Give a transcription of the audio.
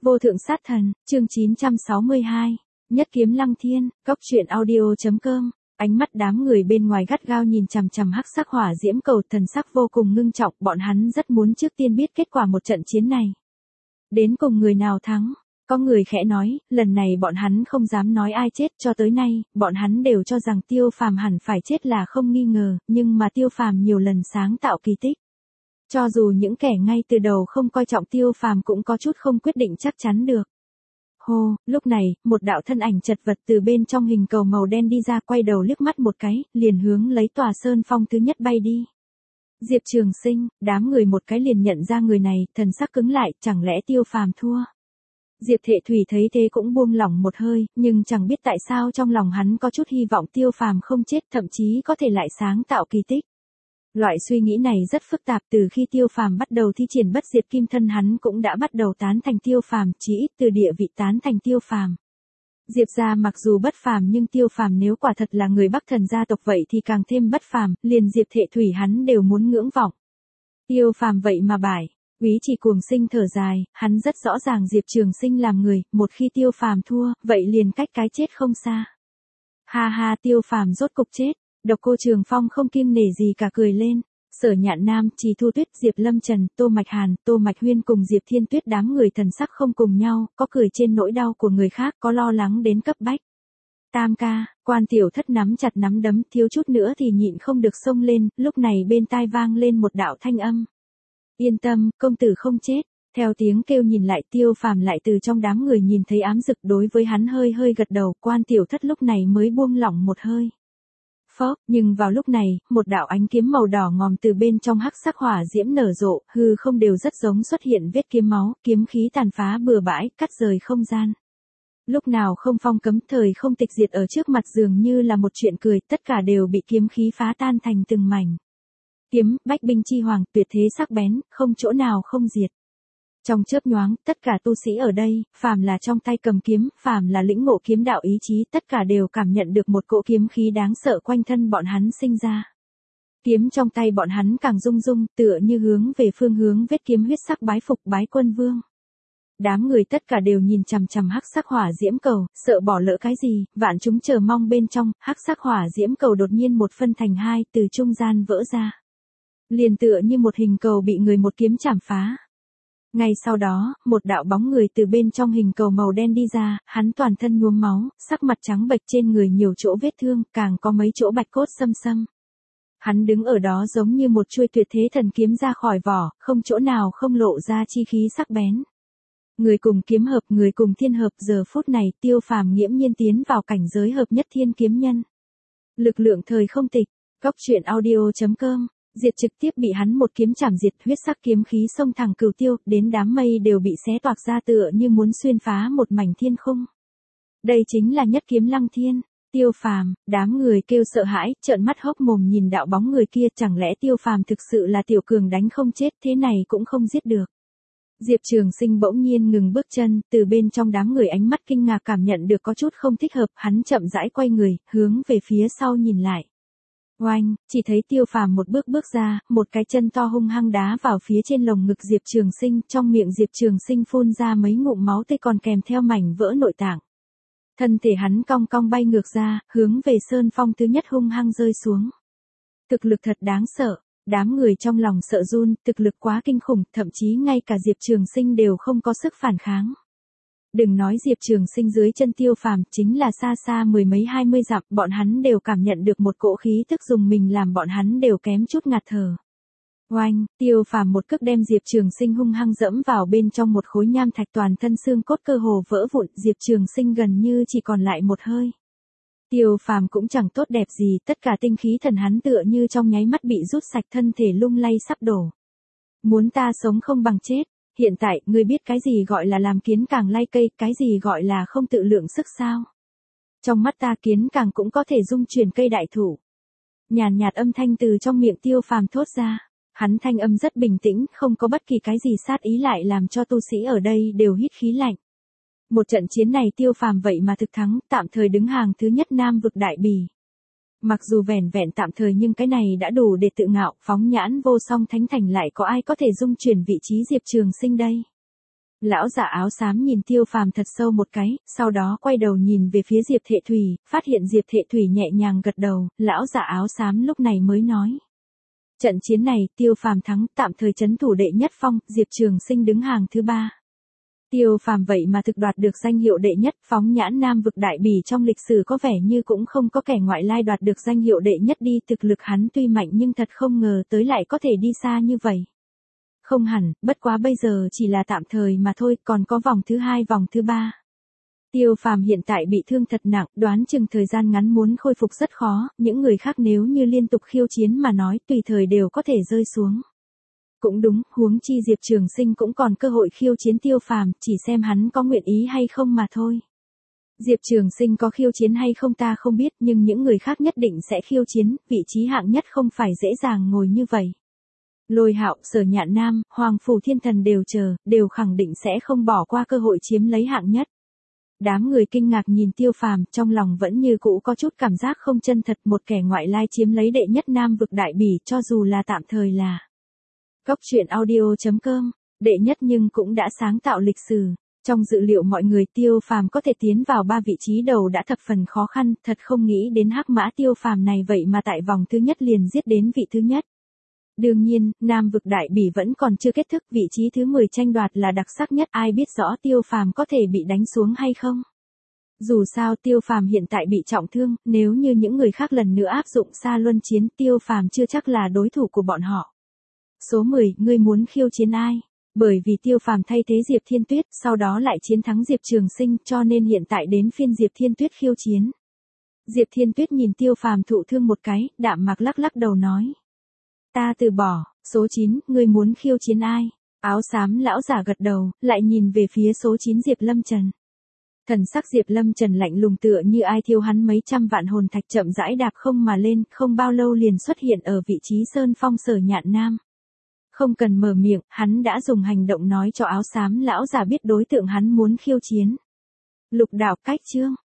Vô thượng sát thần, chương 962, nhất kiếm lăng thiên, góc truyện audio.com. Ánh mắt đám người bên ngoài gắt gao nhìn chằm chằm hắc sắc hỏa diễm cầu, thần sắc vô cùng ngưng trọng, bọn hắn rất muốn trước tiên biết kết quả một trận chiến này. Đến cùng người nào thắng? Có người khẽ nói, lần này bọn hắn không dám nói ai chết, cho tới nay, bọn hắn đều cho rằng Tiêu Phàm hẳn phải chết là không nghi ngờ, nhưng mà Tiêu Phàm nhiều lần sáng tạo kỳ tích. Cho dù những kẻ ngay từ đầu không coi trọng Tiêu Phàm cũng có chút không quyết định chắc chắn được. Hô, lúc này, một đạo thân ảnh chật vật từ bên trong hình cầu màu đen đi ra, quay đầu liếc mắt một cái, liền hướng lấy tòa sơn phong thứ nhất bay đi. Diệp Trường Sinh, đám người một cái liền nhận ra người này, thần sắc cứng lại, chẳng lẽ Tiêu Phàm thua? Diệp Thệ Thủy thấy thế cũng buông lỏng một hơi, nhưng chẳng biết tại sao trong lòng hắn có chút hy vọng Tiêu Phàm không chết, thậm chí có thể lại sáng tạo kỳ tích. Loại suy nghĩ này rất phức tạp, từ khi Tiêu Phàm bắt đầu thi triển bất diệt kim thân hắn cũng đã bắt đầu tán thành Tiêu Phàm, chỉ ít từ địa vị tán thành Tiêu Phàm. Diệp gia mặc dù bất phàm nhưng Tiêu Phàm nếu quả thật là người Bắc Thần gia tộc vậy thì càng thêm bất phàm, liền Diệp Thệ Thủy hắn đều muốn ngưỡng vọng. Tiêu Phàm vậy mà bại. Úy Chỉ Cuồng Sinh thở dài, hắn rất rõ ràng Diệp Trường Sinh làm người, một khi Tiêu Phàm thua, vậy liền cách cái chết không xa. Ha ha, Tiêu Phàm rốt cục chết. Độc Cô Trường Phong không kiêng nể gì cả cười lên. Sở Nhạn Nam, Trì Thu Tuyết, Diệp Lâm Trần, Tô Mạch Hàn, Tô Mạch Huyên cùng Diệp Thiên Tuyết đám người thần sắc không cùng nhau, có cười trên nỗi đau của người khác, có lo lắng đến cấp bách. Tam ca, Quan Tiểu Thất nắm chặt nắm đấm, thiếu chút nữa thì nhịn không được xông lên, lúc này bên tai vang lên một đạo thanh âm. Yên tâm, công tử không chết. Theo tiếng kêu nhìn lại, Tiêu Phàm lại từ trong đám người nhìn thấy ám dực, đối với hắn hơi hơi gật đầu, Quan Tiểu Thất lúc này mới buông lỏng một hơi. Phốc, nhưng vào lúc này, một đạo ánh kiếm màu đỏ ngòm từ bên trong hắc sắc hỏa diễm nở rộ, hư không đều rất giống xuất hiện vết kiếm máu, kiếm khí tàn phá bừa bãi, cắt rời không gian. Lúc nào không phong cấm, thời không tịch diệt ở trước mặt dường như là một chuyện cười, tất cả đều bị kiếm khí phá tan thành từng mảnh. Kiếm, bách binh chi hoàng, tuyệt thế sắc bén, không chỗ nào không diệt. Trong chớp nhoáng, tất cả tu sĩ ở đây, phàm là trong tay cầm kiếm, phàm là lĩnh ngộ kiếm đạo ý chí, tất cả đều cảm nhận được một cỗ kiếm khí đáng sợ quanh thân bọn hắn sinh ra. Kiếm trong tay bọn hắn càng rung rung, tựa như hướng về phương hướng vết kiếm huyết sắc bái phục bái quân vương. Đám người tất cả đều nhìn chằm chằm hắc sắc hỏa diễm cầu, sợ bỏ lỡ cái gì, vạn chúng chờ mong bên trong, hắc sắc hỏa diễm cầu đột nhiên một phân thành hai, từ trung gian vỡ ra. Liền tựa như một hình cầu bị người một kiếm chảm phá. Ngay sau đó, một đạo bóng người từ bên trong hình cầu màu đen đi ra, hắn toàn thân nhuốm máu, sắc mặt trắng bệch, trên người nhiều chỗ vết thương, càng có mấy chỗ bạch cốt xâm xâm. Hắn đứng ở đó giống như một chuôi tuyệt thế thần kiếm ra khỏi vỏ, không chỗ nào không lộ ra chi khí sắc bén. Người cùng kiếm hợp, người cùng thiên hợp, giờ phút này Tiêu Phàm nghiễm nhiên tiến vào cảnh giới hợp nhất thiên kiếm nhân. Lực lượng thời không tịch, góc truyện audio.com. Diệt trực tiếp bị hắn một kiếm chảm diệt, huyết sắc kiếm khí xông thẳng cửu tiêu, đến đám mây đều bị xé toạc ra tựa như muốn xuyên phá một mảnh thiên khung. Đây chính là nhất kiếm lăng thiên. Tiêu Phàm, đám người kêu sợ hãi, trợn mắt hốc mồm nhìn đạo bóng người kia, chẳng lẽ Tiêu Phàm thực sự là tiểu cường đánh không chết, thế này cũng không giết được. Diệp Trường Sinh bỗng nhiên ngừng bước chân, từ bên trong đám người ánh mắt kinh ngạc cảm nhận được có chút không thích hợp, hắn chậm rãi quay người, hướng về phía sau nhìn lại. Oanh, chỉ thấy Tiêu Phàm một bước bước ra, một cái chân to hung hăng đá vào phía trên lồng ngực Diệp Trường Sinh, trong miệng Diệp Trường Sinh phun ra mấy ngụm máu tươi còn kèm theo mảnh vỡ nội tạng. Thân thể hắn cong cong bay ngược ra, hướng về sơn phong thứ nhất hung hăng rơi xuống. Thực lực thật đáng sợ, đám người trong lòng sợ run, thực lực quá kinh khủng, thậm chí ngay cả Diệp Trường Sinh đều không có sức phản kháng. Đừng nói Diệp Trường Sinh dưới chân Tiêu Phàm, chính là xa xa mười mấy 20 dặm, bọn hắn đều cảm nhận được một cỗ khí tức dùng mình làm bọn hắn đều kém chút ngạt thở. Oanh, Tiêu Phàm một cước đem Diệp Trường Sinh hung hăng dẫm vào bên trong một khối nham thạch, toàn thân xương cốt cơ hồ vỡ vụn, Diệp Trường Sinh gần như chỉ còn lại một hơi. Tiêu Phàm cũng chẳng tốt đẹp gì, tất cả tinh khí thần hắn tựa như trong nháy mắt bị rút sạch, thân thể lung lay sắp đổ. Muốn ta sống không bằng chết. Hiện tại, ngươi biết cái gì gọi là làm kiến càng lay cây, cái gì gọi là không tự lượng sức sao? Trong mắt ta kiến càng cũng có thể dung chuyển cây đại thụ. Nhàn nhạt âm thanh từ trong miệng Tiêu Phàm thốt ra. Hắn thanh âm rất bình tĩnh, không có bất kỳ cái gì sát ý, lại làm cho tu sĩ ở đây đều hít khí lạnh. Một trận chiến này Tiêu Phàm vậy mà thực thắng, tạm thời đứng hàng thứ nhất Nam vực đại bỉ. Mặc dù vẻn vẹn tạm thời nhưng cái này đã đủ để tự ngạo, phóng nhãn vô song thánh thành lại có ai có thể dung chuyển vị trí Diệp Trường Sinh đây. Lão giả áo xám nhìn Tiêu Phàm thật sâu một cái, sau đó quay đầu nhìn về phía Diệp Thệ Thủy, phát hiện Diệp Thệ Thủy nhẹ nhàng gật đầu, lão giả áo xám lúc này mới nói. Trận chiến này, Tiêu Phàm thắng, tạm thời trấn thủ đệ nhất phong, Diệp Trường Sinh đứng hàng thứ 3. Tiêu Phàm vậy mà thực đoạt được danh hiệu đệ nhất, phóng nhãn Nam vực đại bỉ trong lịch sử có vẻ như cũng không có kẻ ngoại lai đoạt được danh hiệu đệ nhất đi, thực lực hắn tuy mạnh nhưng thật không ngờ tới lại có thể đi xa như vậy. Không hẳn, bất quá bây giờ chỉ là tạm thời mà thôi, còn có vòng thứ 2 vòng thứ 3. Tiêu Phàm hiện tại bị thương thật nặng, đoán chừng thời gian ngắn muốn khôi phục rất khó, những người khác nếu như liên tục khiêu chiến mà nói tùy thời đều có thể rơi xuống. Cũng đúng, huống chi Diệp Trường Sinh cũng còn cơ hội khiêu chiến Tiêu Phàm, chỉ xem hắn có nguyện ý hay không mà thôi. Diệp Trường Sinh có khiêu chiến hay không ta không biết, nhưng những người khác nhất định sẽ khiêu chiến, vị trí hạng nhất không phải dễ dàng ngồi như vậy. Lôi Hạo, Sở Nhạn Nam, Hoàng Phủ Thiên Thần đều chờ, đều khẳng định sẽ không bỏ qua cơ hội chiếm lấy hạng nhất. Đám người kinh ngạc nhìn Tiêu Phàm, trong lòng vẫn như cũ có chút cảm giác không chân thật, một kẻ ngoại lai chiếm lấy đệ nhất Nam vực đại bỉ cho dù là tạm thời là. Cốc truyện audio.com, đệ nhất nhưng cũng đã sáng tạo lịch sử. Trong dự liệu mọi người Tiêu Phàm có thể tiến vào 3 vị trí đầu đã thập phần khó khăn, thật không nghĩ đến hắc mã Tiêu Phàm này vậy mà tại vòng thứ nhất liền giết đến vị thứ nhất. Đương nhiên, Nam vực đại bỉ vẫn còn chưa kết thúc, vị trí thứ 10 tranh đoạt là đặc sắc nhất, ai biết rõ Tiêu Phàm có thể bị đánh xuống hay không. Dù sao Tiêu Phàm hiện tại bị trọng thương, nếu như những người khác lần nữa áp dụng xa luân chiến, Tiêu Phàm chưa chắc là đối thủ của bọn họ. Số 10, ngươi muốn khiêu chiến ai? Bởi vì Tiêu Phàm thay thế Diệp Thiên Tuyết, sau đó lại chiến thắng Diệp Trường Sinh, cho nên hiện tại đến phiên Diệp Thiên Tuyết khiêu chiến. Diệp Thiên Tuyết nhìn Tiêu Phàm thụ thương một cái, đạm mạc lắc lắc đầu nói. Ta từ bỏ. Số 9, ngươi muốn khiêu chiến ai? Áo xám lão giả gật đầu, lại nhìn về phía số 9 Diệp Lâm Trần. Thần sắc Diệp Lâm Trần lạnh lùng tựa như ai thiêu hắn mấy trăm vạn hồn thạch chậm rãi đạp không mà lên, không bao lâu liền xuất hiện ở vị trí sơn phong Sở Nhạn Nam. Không cần mở miệng, hắn đã dùng hành động nói cho áo xám lão giả biết đối tượng hắn muốn khiêu chiến. Lục đạo cách chương.